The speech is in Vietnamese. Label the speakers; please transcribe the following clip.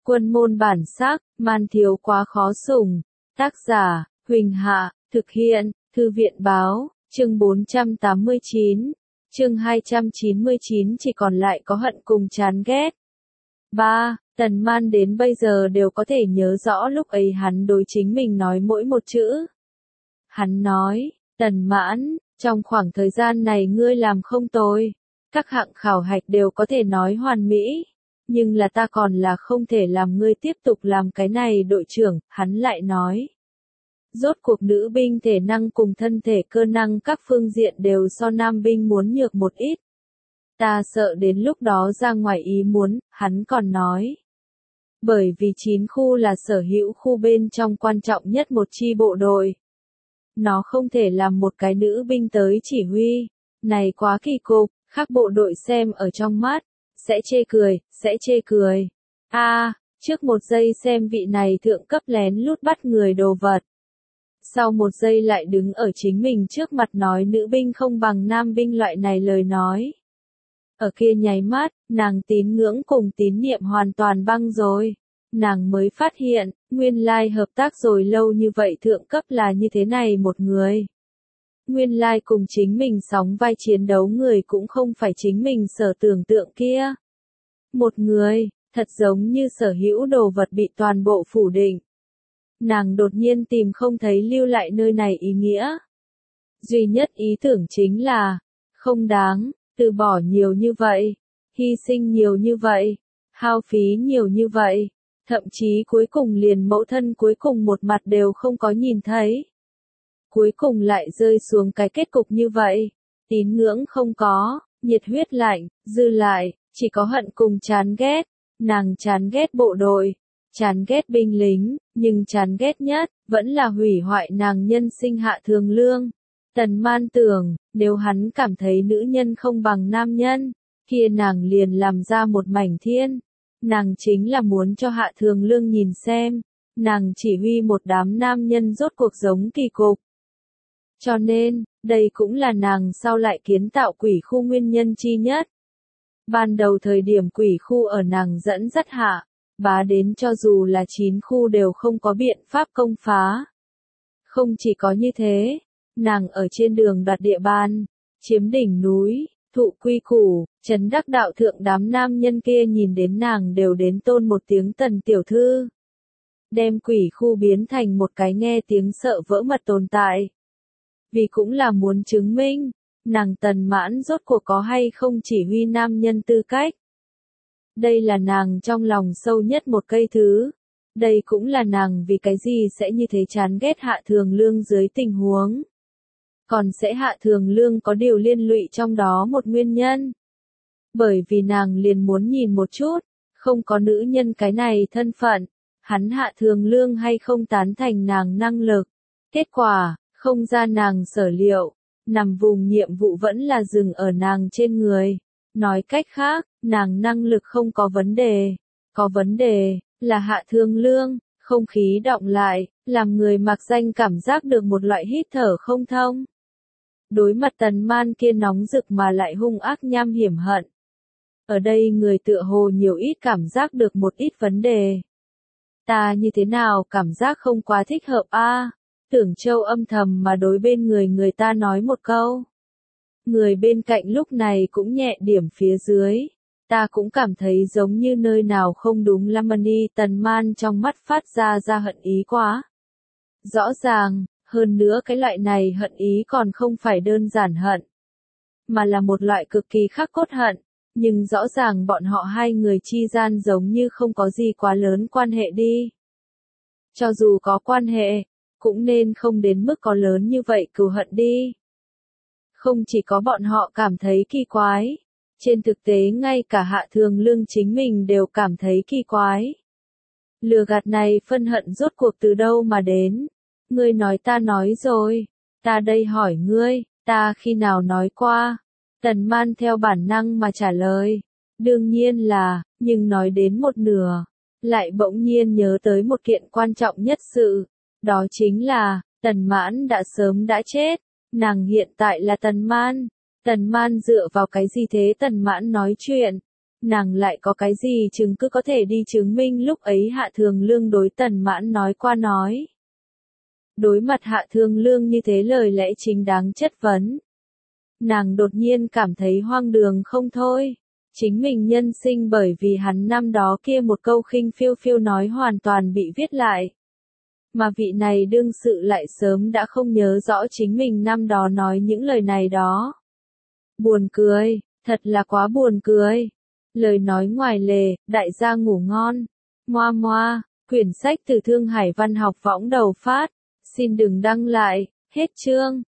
Speaker 1: Quân môn bản sắc, man thiếu quá khó sủng. Tác giả, Huỳnh Hạ, thực hiện, Thư viện báo, chương 489, chương 299 chỉ còn lại có hận cùng chán ghét. 3. Tần Man đến bây giờ đều có thể nhớ rõ lúc ấy hắn đối chính mình nói mỗi một chữ. Hắn nói, Tần Mãn, trong khoảng thời gian này ngươi làm không tồi. Các hạng khảo hạch đều có thể nói hoàn mỹ. Nhưng là ta còn là không thể làm ngươi tiếp tục làm cái này đội trưởng, hắn lại nói. Rốt cuộc nữ binh thể năng cùng thân thể cơ năng các phương diện đều so nam binh muốn nhược một ít. Ta sợ đến lúc đó ra ngoài ý muốn, hắn còn nói. Bởi vì 9 khu là sở hữu khu bên trong quan trọng nhất một chi bộ đội. Nó không thể làm một cái nữ binh tới chỉ huy. Này quá kỳ cục, khác bộ đội xem ở trong mắt. Sẽ chê cười. Trước một giây xem vị này thượng cấp lén lút bắt người đồ vật. Sau một giây lại đứng ở chính mình trước mặt nói nữ binh không bằng nam binh loại này lời nói. Ở kia nháy mắt, nàng tín ngưỡng cùng tín niệm hoàn toàn băng rồi. Nàng mới phát hiện, nguyên lai hợp tác rồi lâu như vậy thượng cấp là như thế này một người. Nguyên lai cùng chính mình sóng vai chiến đấu người cũng không phải chính mình sở tưởng tượng kia. Một người, thật giống như sở hữu đồ vật bị toàn bộ phủ định. Nàng đột nhiên tìm không thấy lưu lại nơi này ý nghĩa. Duy nhất ý tưởng chính là, không đáng, từ bỏ nhiều như vậy, hy sinh nhiều như vậy, hao phí nhiều như vậy, thậm chí cuối cùng liền mẫu thân cuối cùng một mặt đều không có nhìn thấy. Cuối cùng lại rơi xuống cái kết cục như vậy, tín ngưỡng không có, nhiệt huyết lạnh, dư lại, chỉ có hận cùng chán ghét. Nàng chán ghét bộ đội, chán ghét binh lính, nhưng chán ghét nhất, vẫn là hủy hoại nàng nhân sinh Hạ Thường Lương. Tần Man tưởng, nếu hắn cảm thấy nữ nhân không bằng nam nhân, kia nàng liền làm ra một mảnh thiên. Nàng chính là muốn cho Hạ Thường Lương nhìn xem, nàng chỉ huy một đám nam nhân rốt cuộc giống kỳ cục. Cho nên, đây cũng là nàng sau lại kiến tạo quỷ khu nguyên nhân chi nhất. Ban đầu thời điểm quỷ khu ở nàng dẫn dắt hạ, bá đến cho dù là 9 khu đều không có biện pháp công phá. Không chỉ có như thế, nàng ở trên đường đoạt địa bàn, chiếm đỉnh núi, thụ quy củ, trấn đắc đạo thượng đám nam nhân kia nhìn đến nàng đều đến tôn một tiếng Tần tiểu thư. Đem quỷ khu biến thành một cái nghe tiếng sợ vỡ mật tồn tại. Vì cũng là muốn chứng minh, nàng Tần Mãn rốt cuộc có hay không chỉ huy nam nhân tư cách. Đây là nàng trong lòng sâu nhất một cây thứ. Đây cũng là nàng vì cái gì sẽ như thế chán ghét Hạ Thường Lương dưới tình huống. Còn sẽ Hạ Thường Lương có điều liên lụy trong đó một nguyên nhân. Bởi vì nàng liền muốn nhìn một chút, không có nữ nhân cái này thân phận, hắn Hạ Thường Lương hay không tán thành nàng năng lực. Kết quả, không ra nàng sở liệu, nằm vùng nhiệm vụ vẫn là dừng ở nàng trên người. Nói cách khác, nàng năng lực không có vấn đề. Có vấn đề, là Hạ Thường Lương, không khí động lại, làm người mặc danh cảm giác được một loại hít thở không thông. Đối mặt Tần Man kia nóng rực mà lại hung ác nham hiểm hận. Ở đây người tựa hồ nhiều ít cảm giác được một ít vấn đề. Ta như thế nào cảm giác không quá thích hợp Tưởng Châu âm thầm mà đối bên người ta nói một câu. Người bên cạnh lúc này cũng nhẹ điểm phía dưới. Ta cũng cảm thấy giống như nơi nào không đúng Lamani. Tần Man trong mắt phát ra hận ý quá. Rõ ràng, hơn nữa cái loại này hận ý còn không phải đơn giản hận. Mà là một loại cực kỳ khắc cốt hận. Nhưng rõ ràng bọn họ hai người chi gian giống như không có gì quá lớn quan hệ đi. Cho dù có quan hệ, cũng nên không đến mức có lớn như vậy cừu hận đi. Không chỉ có bọn họ cảm thấy kỳ quái, trên thực tế ngay cả Hạ Thường Lương chính mình đều cảm thấy kỳ quái. Lừa gạt này phân hận rốt cuộc từ đâu mà đến? Ngươi nói ta nói rồi, ta đây hỏi ngươi, ta khi nào nói qua? Tần Man theo bản năng mà trả lời, đương nhiên là, nhưng nói đến một nửa, lại bỗng nhiên nhớ tới một kiện quan trọng nhất sự. Đó chính là, Tần Mãn đã sớm đã chết, nàng hiện tại là Tần Man. Tần Man dựa vào cái gì thế Tần Mãn nói chuyện? Nàng lại có cái gì chứng cứ có thể đi chứng minh lúc ấy Hạ Thường Lương đối Tần Mãn nói qua nói. Đối mặt Hạ Thường Lương như thế lời lẽ chính đáng chất vấn. Nàng đột nhiên cảm thấy hoang đường không thôi. Chính mình nhân sinh bởi vì hắn năm đó kia một câu khinh phiêu phiêu nói hoàn toàn bị viết lại. Mà vị này đương sự lại sớm đã không nhớ rõ chính mình năm đó nói những lời này đó. Buồn cười, thật là quá buồn cười. Lời nói ngoài lề, đại gia ngủ ngon. Moa moa, quyển sách từ Thương Hải Văn học võng đầu phát. Xin đừng đăng lại, hết chương.